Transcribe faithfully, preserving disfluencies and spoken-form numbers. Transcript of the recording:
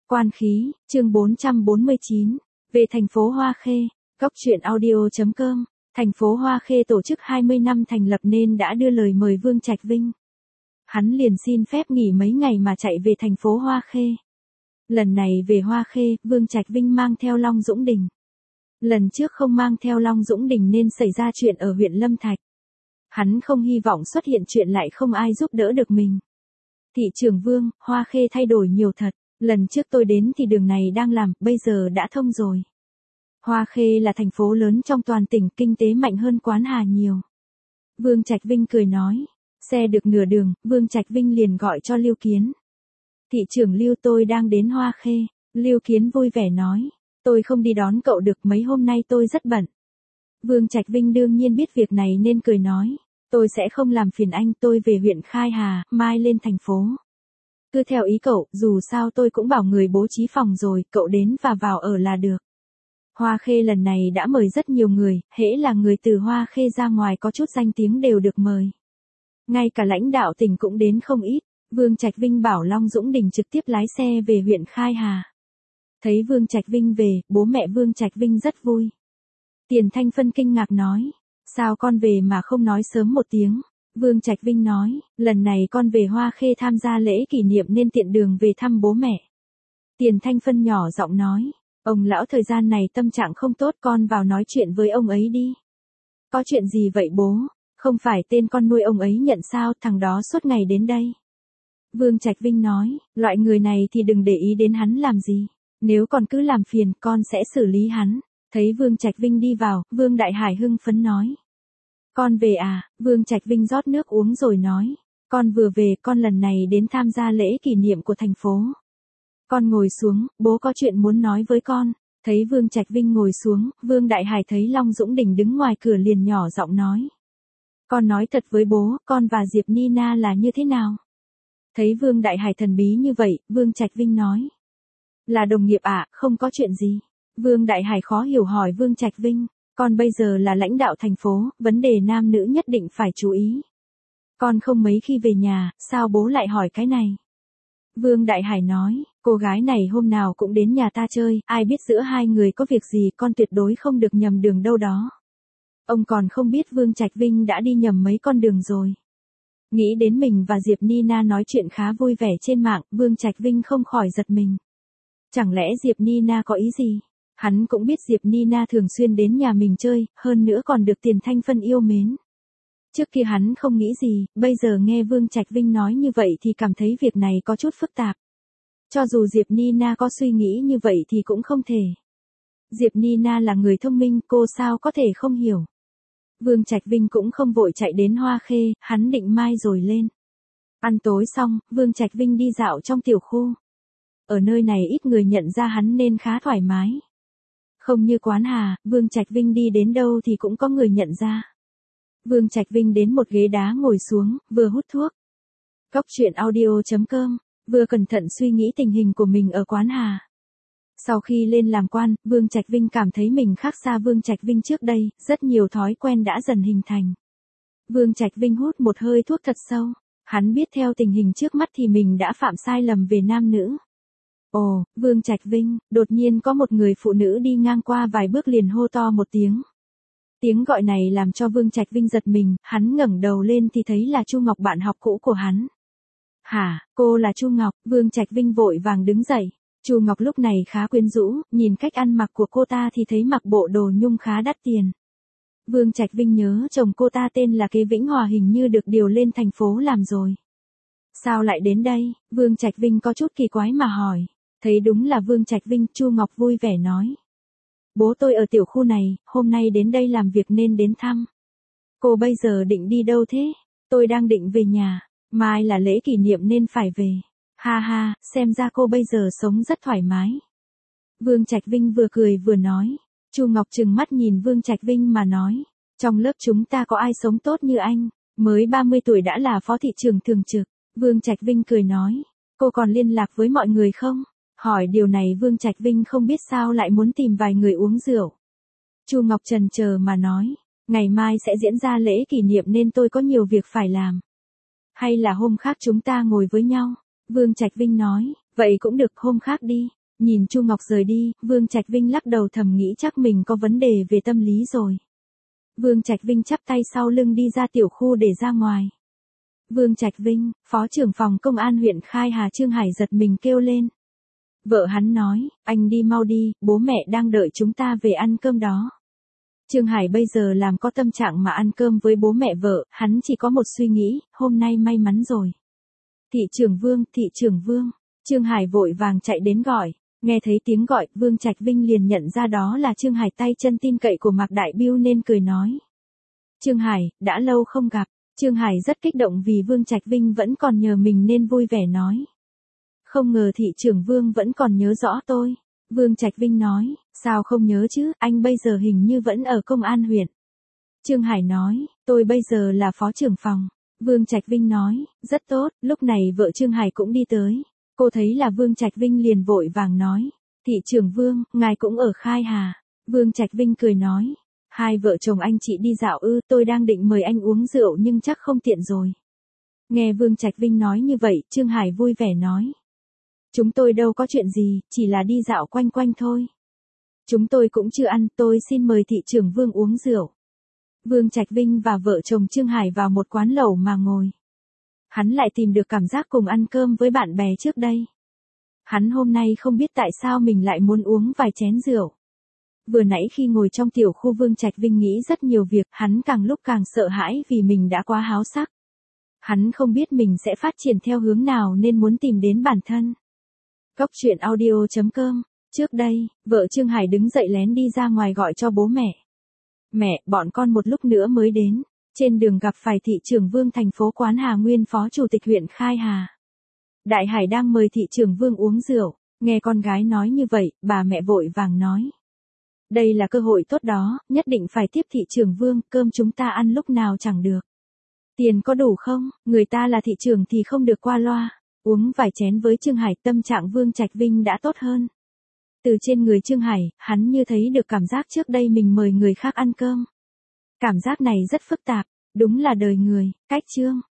Quan khí, chương bốn trăm bốn mươi chín, về thành phố Hoa Khê, góc truyện audio chấm com, thành phố Hoa Khê tổ chức hai mươi năm thành lập nên đã đưa lời mời Vương Trạch Vinh. Hắn liền xin phép nghỉ mấy ngày mà chạy về thành phố Hoa Khê. Lần này về Hoa Khê, Vương Trạch Vinh mang theo Long Dũng Đình. Lần trước không mang theo Long Dũng Đình nên xảy ra chuyện ở huyện Lâm Thạch. Hắn không hy vọng xuất hiện chuyện lại không ai giúp đỡ được mình. Thị trưởng Vương, Hoa Khê thay đổi nhiều thật. Lần trước tôi đến thì đường này đang làm, bây giờ đã thông rồi. Hoa Khê là thành phố lớn trong toàn tỉnh, kinh tế mạnh hơn Quán Hà nhiều. Vương Trạch Vinh cười nói. Xe được nửa đường, Vương Trạch Vinh liền gọi cho Lưu Kiến. Thị trưởng Lưu, tôi đang đến Hoa Khê. Lưu Kiến vui vẻ nói. Tôi không đi đón cậu được, mấy hôm nay tôi rất bận. Vương Trạch Vinh đương nhiên biết việc này nên cười nói. Tôi sẽ không làm phiền anh, tôi về huyện Khai Hà, mai lên thành phố. Cứ theo ý cậu, dù sao tôi cũng bảo người bố trí phòng rồi, cậu đến và vào ở là được. Hoa Khê lần này đã mời rất nhiều người, hễ là người từ Hoa Khê ra ngoài có chút danh tiếng đều được mời. Ngay cả lãnh đạo tỉnh cũng đến không ít. Vương Trạch Vinh bảo Long Dũng Đình trực tiếp lái xe về huyện Khai Hà. Thấy Vương Trạch Vinh về, bố mẹ Vương Trạch Vinh rất vui. Tiền Thanh Phân kinh ngạc nói, sao con về mà không nói sớm một tiếng? Vương Trạch Vinh nói, lần này con về Hoa Khê tham gia lễ kỷ niệm nên tiện đường về thăm bố mẹ. Tiền Thanh Phân nhỏ giọng nói, ông lão thời gian này tâm trạng không tốt, con vào nói chuyện với ông ấy đi. Có chuyện gì vậy bố? Không phải tên con nuôi ông ấy nhận sao, thằng đó suốt ngày đến đây. Vương Trạch Vinh nói, loại người này thì đừng để ý đến hắn làm gì. Nếu còn cứ làm phiền, con sẽ xử lý hắn. Thấy Vương Trạch Vinh đi vào, Vương Đại Hải hưng phấn nói. Con về à? Vương Trạch Vinh rót nước uống rồi nói. Con vừa về, con lần này đến tham gia lễ kỷ niệm của thành phố. Con ngồi xuống, bố có chuyện muốn nói với con. Thấy Vương Trạch Vinh ngồi xuống, Vương Đại Hải thấy Long Dũng Đình đứng ngoài cửa liền nhỏ giọng nói. Con nói thật với bố, con và Diệp Nina là như thế nào? Thấy Vương Đại Hải thần bí như vậy, Vương Trạch Vinh nói. Là đồng nghiệp ạ, à, không có chuyện gì. Vương Đại Hải khó hiểu hỏi Vương Trạch Vinh. Con bây giờ là lãnh đạo thành phố, vấn đề nam nữ nhất định phải chú ý. Con không mấy khi về nhà, sao bố lại hỏi cái này? Vương Đại Hải nói, cô gái này hôm nào cũng đến nhà ta chơi, ai biết giữa hai người có việc gì, con tuyệt đối không được nhầm đường đâu đó. Ông còn không biết Vương Trạch Vinh đã đi nhầm mấy con đường rồi. Nghĩ đến mình và Diệp Nina nói chuyện khá vui vẻ trên mạng, Vương Trạch Vinh không khỏi giật mình. Chẳng lẽ Diệp Nina có ý gì? Hắn cũng biết Diệp Nina thường xuyên đến nhà mình chơi, hơn nữa còn được Tiền Thanh Phân yêu mến. Trước kia hắn không nghĩ gì, bây giờ nghe Vương Trạch Vinh nói như vậy thì cảm thấy việc này có chút phức tạp. Cho dù Diệp Nina có suy nghĩ như vậy thì cũng không thể. Diệp Nina là người thông minh, cô sao có thể không hiểu. Vương Trạch Vinh cũng không vội chạy đến Hoa Khê, hắn định mai rồi lên. Ăn tối xong, Vương Trạch Vinh đi dạo trong tiểu khu. Ở nơi này ít người nhận ra hắn nên khá thoải mái. Không như Quán Hà, Vương Trạch Vinh đi đến đâu thì cũng có người nhận ra. Vương Trạch Vinh đến một ghế đá ngồi xuống, vừa hút thuốc. Góc truyện audio chấm com, vừa cẩn thận suy nghĩ tình hình của mình ở Quán Hà. Sau khi lên làm quan, Vương Trạch Vinh cảm thấy mình khác xa Vương Trạch Vinh trước đây, rất nhiều thói quen đã dần hình thành. Vương Trạch Vinh hút một hơi thuốc thật sâu. Hắn biết theo tình hình trước mắt thì mình đã phạm sai lầm về nam nữ. Ồ, Vương Trạch Vinh, đột nhiên có một người phụ nữ đi ngang qua vài bước liền hô to một tiếng. Tiếng gọi này làm cho Vương Trạch Vinh giật mình, hắn ngẩng đầu lên thì thấy là Chu Ngọc, bạn học cũ của hắn. Hả, cô là Chu Ngọc? Vương Trạch Vinh vội vàng đứng dậy. Chu Ngọc lúc này khá quyến rũ, nhìn cách ăn mặc của cô ta thì thấy mặc bộ đồ nhung khá đắt tiền. Vương Trạch Vinh nhớ chồng cô ta tên là Kế Vĩnh Hòa hình như được điều lên thành phố làm rồi. Sao lại đến đây? Vương Trạch Vinh có chút kỳ quái mà hỏi. Thấy đúng là Vương Trạch Vinh, Chu Ngọc vui vẻ nói. Bố tôi ở tiểu khu này, hôm nay đến đây làm việc nên đến thăm. Cô bây giờ định đi đâu thế? Tôi đang định về nhà, mai là lễ kỷ niệm nên phải về. Ha ha, xem ra cô bây giờ sống rất thoải mái. Vương Trạch Vinh vừa cười vừa nói. Chu Ngọc trừng mắt nhìn Vương Trạch Vinh mà nói. Trong lớp chúng ta có ai sống tốt như anh, mới ba mươi tuổi đã là phó thị trưởng thường trực. Vương Trạch Vinh cười nói. Cô còn liên lạc với mọi người không? Hỏi điều này Vương Trạch Vinh không biết sao lại muốn tìm vài người uống rượu. Chu Ngọc chần chờ mà nói. Ngày mai sẽ diễn ra lễ kỷ niệm nên tôi có nhiều việc phải làm. Hay là hôm khác chúng ta ngồi với nhau? Vương Trạch Vinh nói. Vậy cũng được, hôm khác đi. Nhìn Chu Ngọc rời đi, Vương Trạch Vinh lắc đầu thầm nghĩ chắc mình có vấn đề về tâm lý rồi. Vương Trạch Vinh chắp tay sau lưng đi ra tiểu khu để ra ngoài. Vương Trạch Vinh, Phó trưởng phòng công an huyện Khai Hà Trương Hải giật mình kêu lên. Vợ hắn nói, anh đi mau đi, bố mẹ đang đợi chúng ta về ăn cơm đó. Trương Hải bây giờ làm có tâm trạng mà ăn cơm với bố mẹ vợ, hắn chỉ có một suy nghĩ, hôm nay may mắn rồi. Thị trưởng Vương, thị trưởng Vương. Trương Hải vội vàng chạy đến gọi. Nghe thấy tiếng gọi, Vương Trạch Vinh liền nhận ra đó là Trương Hải, tay chân tin cậy của Mạc Đại Bưu nên cười nói. Trương Hải, đã lâu không gặp. Trương Hải rất kích động vì Vương Trạch Vinh vẫn còn nhờ mình nên vui vẻ nói. Không ngờ thị trưởng Vương vẫn còn nhớ rõ tôi. Vương Trạch Vinh nói, sao không nhớ chứ, anh bây giờ hình như vẫn ở công an huyện. Trương Hải nói, tôi bây giờ là phó trưởng phòng. Vương Trạch Vinh nói, rất tốt, lúc này vợ Trương Hải cũng đi tới. Cô thấy là Vương Trạch Vinh liền vội vàng nói, thị trưởng Vương, ngài cũng ở Khai Hà. Vương Trạch Vinh cười nói, hai vợ chồng anh chị đi dạo ư, tôi đang định mời anh uống rượu nhưng chắc không tiện rồi. Nghe Vương Trạch Vinh nói như vậy, Trương Hải vui vẻ nói. Chúng tôi đâu có chuyện gì, chỉ là đi dạo quanh quanh thôi. Chúng tôi cũng chưa ăn, tôi xin mời thị trưởng Vương uống rượu. Vương Trạch Vinh và vợ chồng Trương Hải vào một quán lẩu mà ngồi. Hắn lại tìm được cảm giác cùng ăn cơm với bạn bè trước đây. Hắn hôm nay không biết tại sao mình lại muốn uống vài chén rượu. Vừa nãy khi ngồi trong tiểu khu Vương Trạch Vinh nghĩ rất nhiều việc, hắn càng lúc càng sợ hãi vì mình đã quá háo sắc. Hắn không biết mình sẽ phát triển theo hướng nào nên muốn tìm đến bản thân. Cốc truyện audio chấm com. Trước đây, vợ Trương Hải đứng dậy lén đi ra ngoài gọi cho bố mẹ. Mẹ, bọn con một lúc nữa mới đến. Trên đường gặp phải thị trưởng Vương thành phố Quán Hà nguyên phó chủ tịch huyện Khai Hà. Đại Hải đang mời thị trưởng Vương uống rượu. Nghe con gái nói như vậy, bà mẹ vội vàng nói. Đây là cơ hội tốt đó, nhất định phải tiếp thị trưởng Vương, cơm chúng ta ăn lúc nào chẳng được. Tiền có đủ không, người ta là thị trưởng thì không được qua loa. Uống vài chén với Trương Hải, tâm trạng Vương Trạch Vinh đã tốt hơn. Từ trên người Trương Hải, hắn như thấy được cảm giác trước đây mình mời người khác ăn cơm. Cảm giác này rất phức tạp, đúng là đời người, cách Trương.